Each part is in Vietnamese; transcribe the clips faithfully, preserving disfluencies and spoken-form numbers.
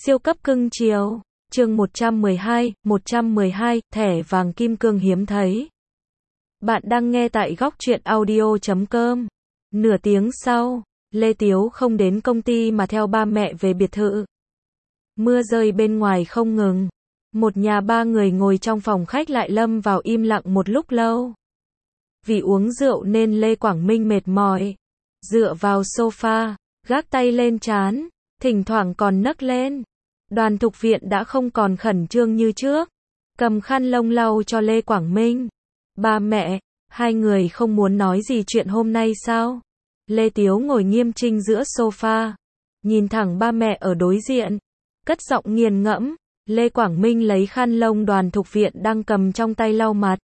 Siêu cấp cưng chiều. Chương một trăm mười hai, một trăm mười hai, thẻ vàng kim cương hiếm thấy. Bạn đang nghe tại góc truyện audio chấm com. Nửa tiếng sau, Lê Tiếu không đến công ty mà theo ba mẹ về biệt thự. Mưa rơi bên ngoài không ngừng. Một nhà ba người ngồi trong phòng khách lại lâm vào im lặng một lúc lâu. Vì uống rượu nên Lê Quảng Minh mệt mỏi, dựa vào sofa, gác tay lên trán, thỉnh thoảng còn nấc lên. Đoàn Thục Viện đã không còn khẩn trương như trước, cầm khăn lông lau cho Lê Quảng Minh. Ba mẹ, hai người không muốn nói gì chuyện hôm nay sao? Lê Tiếu ngồi nghiêm chỉnh giữa sofa, nhìn thẳng ba mẹ ở đối diện, cất giọng nghiền ngẫm. Lê Quảng Minh lấy khăn lông Đoàn Thục Viện đang cầm trong tay lau mặt.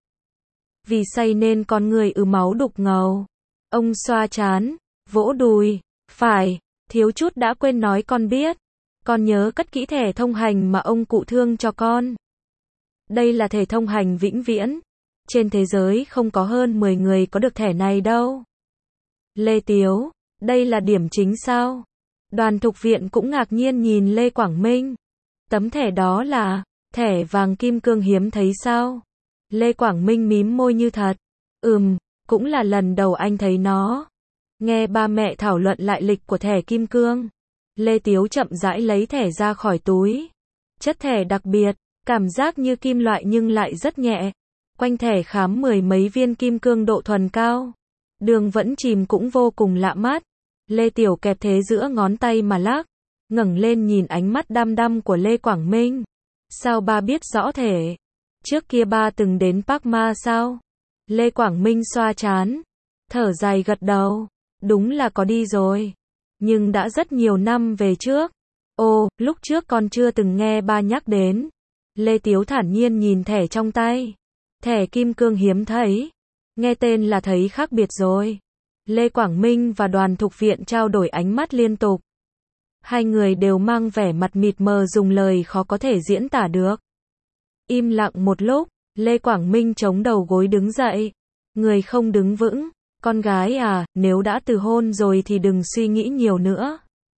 Vì say nên con người ứ máu đục ngầu. Ông xoa trán, vỗ đùi, phải, thiếu chút đã quên nói con biết. Con nhớ cất kỹ thẻ thông hành mà ông cụ thương cho con. Đây là thẻ thông hành vĩnh viễn. Trên thế giới không có hơn mười người có được thẻ này đâu. Lê Tiếu, đây là điểm chính sao? Đoàn Thục Viện cũng ngạc nhiên nhìn Lê Quảng Minh. Tấm thẻ đó là thẻ vàng kim cương hiếm thấy sao? Lê Quảng Minh mím môi như thật. Ừm, cũng là lần đầu anh thấy nó. Nghe ba mẹ thảo luận lại lịch của thẻ kim cương, Lê Tiếu chậm rãi lấy thẻ ra khỏi túi. Chất thẻ đặc biệt, cảm giác như kim loại nhưng lại rất nhẹ. Quanh thẻ khám mười mấy viên kim cương độ thuần cao. Đường vẫn chìm cũng vô cùng lạ mắt. Lê Tiểu kẹp thế giữa ngón tay mà lắc, ngẩng lên nhìn ánh mắt đăm đăm của Lê Quảng Minh. Sao ba biết rõ thẻ? Trước kia ba từng đến Park Ma sao? Lê Quảng Minh xoa trán, thở dài gật đầu. Đúng là có đi rồi, nhưng đã rất nhiều năm về trước. Ồ, lúc trước con chưa từng nghe ba nhắc đến. Lê Tiếu thản nhiên nhìn thẻ trong tay. Thẻ kim cương hiếm thấy. Nghe tên là thấy khác biệt rồi. Lê Quảng Minh và Đoàn Thục Viện trao đổi ánh mắt liên tục. Hai người đều mang vẻ mặt mịt mờ dùng lời khó có thể diễn tả được. Im lặng một lúc, Lê Quảng Minh chống đầu gối đứng dậy. Người không đứng vững. Con gái à, nếu đã từ hôn rồi thì đừng suy nghĩ nhiều nữa.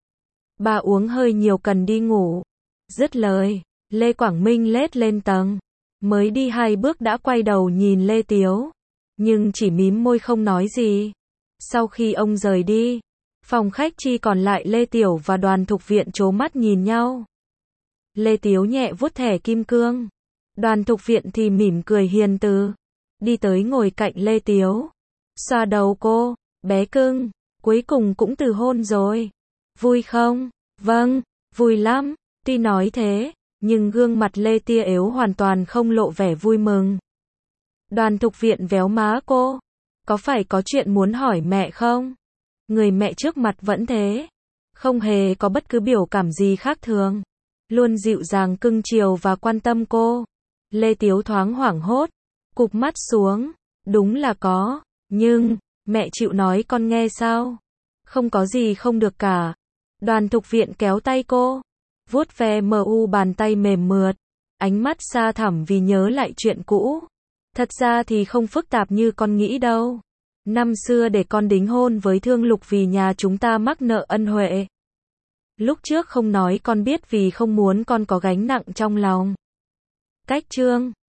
Bà uống hơi nhiều cần đi ngủ. Dứt lời, Lê Quảng Minh lết lên tầng. Mới đi hai bước đã quay đầu nhìn Lê Tiếu. Nhưng chỉ mím môi không nói gì. Sau khi ông rời đi, phòng khách chỉ còn lại Lê Tiểu và Đoàn Thục Viện trố mắt nhìn nhau. Lê Tiếu nhẹ vuốt thẻ kim cương. Đoàn Thục Viện thì mỉm cười hiền từ. Đi tới ngồi cạnh Lê Tiếu. Xoa đầu cô, bé cưng, cuối cùng cũng từ hôn rồi. Vui không? Vâng, vui lắm. Tuy nói thế, nhưng gương mặt Lê tia yếu hoàn toàn không lộ vẻ vui mừng. Đoàn Thục Viện véo má cô. Có phải có chuyện muốn hỏi mẹ không? Người mẹ trước mặt vẫn thế. Không hề có bất cứ biểu cảm gì khác thường. Luôn dịu dàng cưng chiều và quan tâm cô. Lê Tiếu thoáng hoảng hốt, cụp mắt xuống. Đúng là có. Nhưng, mẹ chịu nói con nghe sao? Không có gì không được cả. Đoàn Thục Viện kéo tay cô, vuốt ve mờ u bàn tay mềm mượt, ánh mắt xa thẳm vì nhớ lại chuyện cũ. Thật ra thì không phức tạp như con nghĩ đâu. Năm xưa để con đính hôn với Thương Lục vì nhà chúng ta mắc nợ ân huệ. Lúc trước không nói con biết vì không muốn con có gánh nặng trong lòng. Cách chương